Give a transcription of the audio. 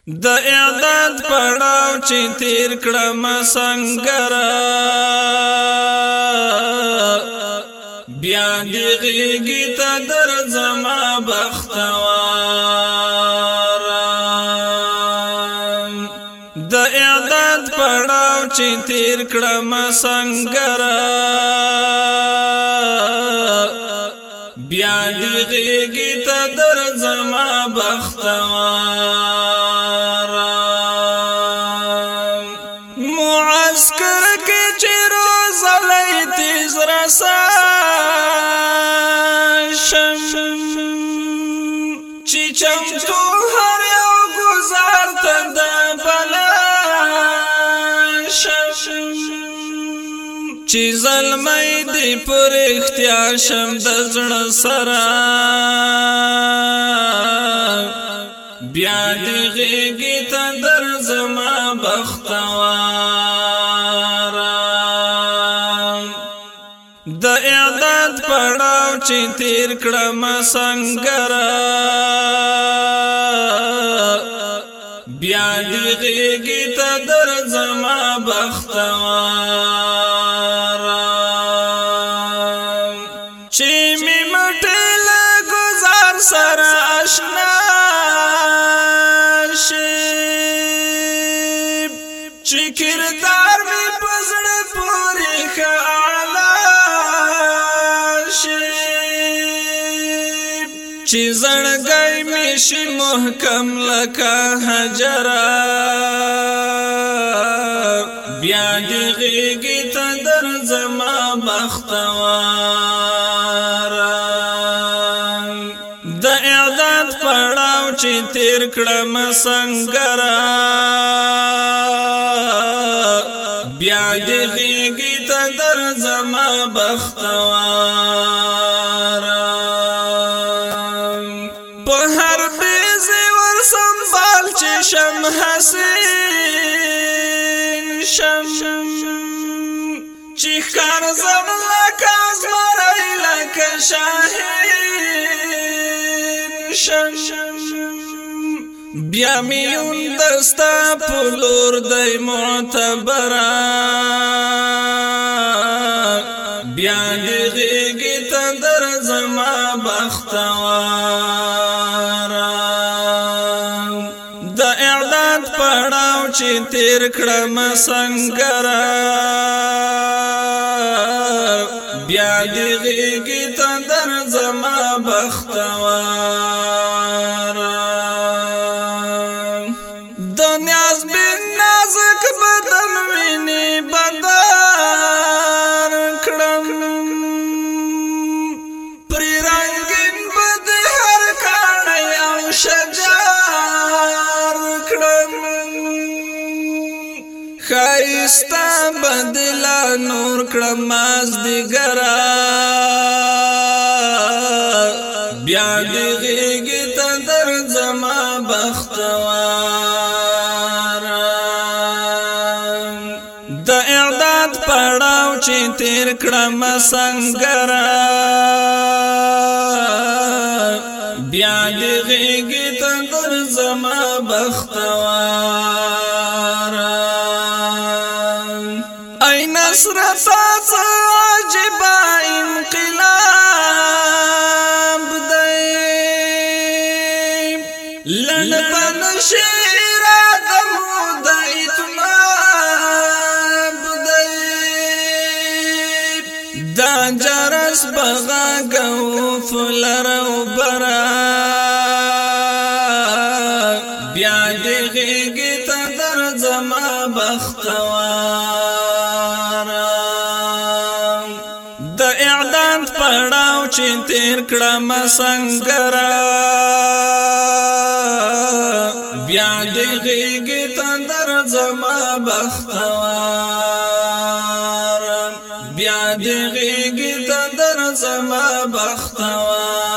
د اعداد پړاو چې تیر کړم سنگره بیا دی غیږی ته درځما بختوارم د اعداد پړاو چې تیر کړم سنگره بیا دی غیږی ته درځما بختوارم معسكر کې چې روزلې تیز رسا چې چمتو هر یو گزار ته د بلا چې ظلمې دی پر اختیار شم د زړه سره بیا دی غیږی ته درځما بختوارم د اعداد پړاو چې تیر کړم سنگره بیا دی غیږی ته درځما بختوارم چې می مټل گزار سره آشنا چې کردار می پزړه پوری خاله چې زړګی می شي محکم لکه حجره بیا دی غیږی ته درځما بختوارم د اعداد پړاو چې تیر کړم سنگره بیا دی غیږی ته درځما بختوارم په هر بیزی ور سنبال چې شم حسین چې ښکار زم لکه زمری لکه شاهین بیا میون دستا پلور دی معتبره بیا دی غیږی ته درځما بختوارم د اعداد پړاو چې تیر کړم سنگره بیا دی غیږی ته درځما بختوارم د نیاز بن نازک بدن ویني بدر کړم پری رنگین بد هر کاڼی او شجار کړم خایستا بدلا نور کړم مازدیګره بیا دی غیږی ته درځما بختوارم د اعداد پړاو چې تیر کړم سنگره بیا دی غیږی ته درځما بختوارم ای نصرت عجیبه انقلاب لن بنشیر آدمو دا اتماب دا جرس بغاگو فلرو برا بیا دی غیږی ته درځما بختوارم د اعداد پړاو چې تیر کړم سنگره بیا دی غیږی ته درځما بختوارم بیا دی غیږی ته درځما بختوارم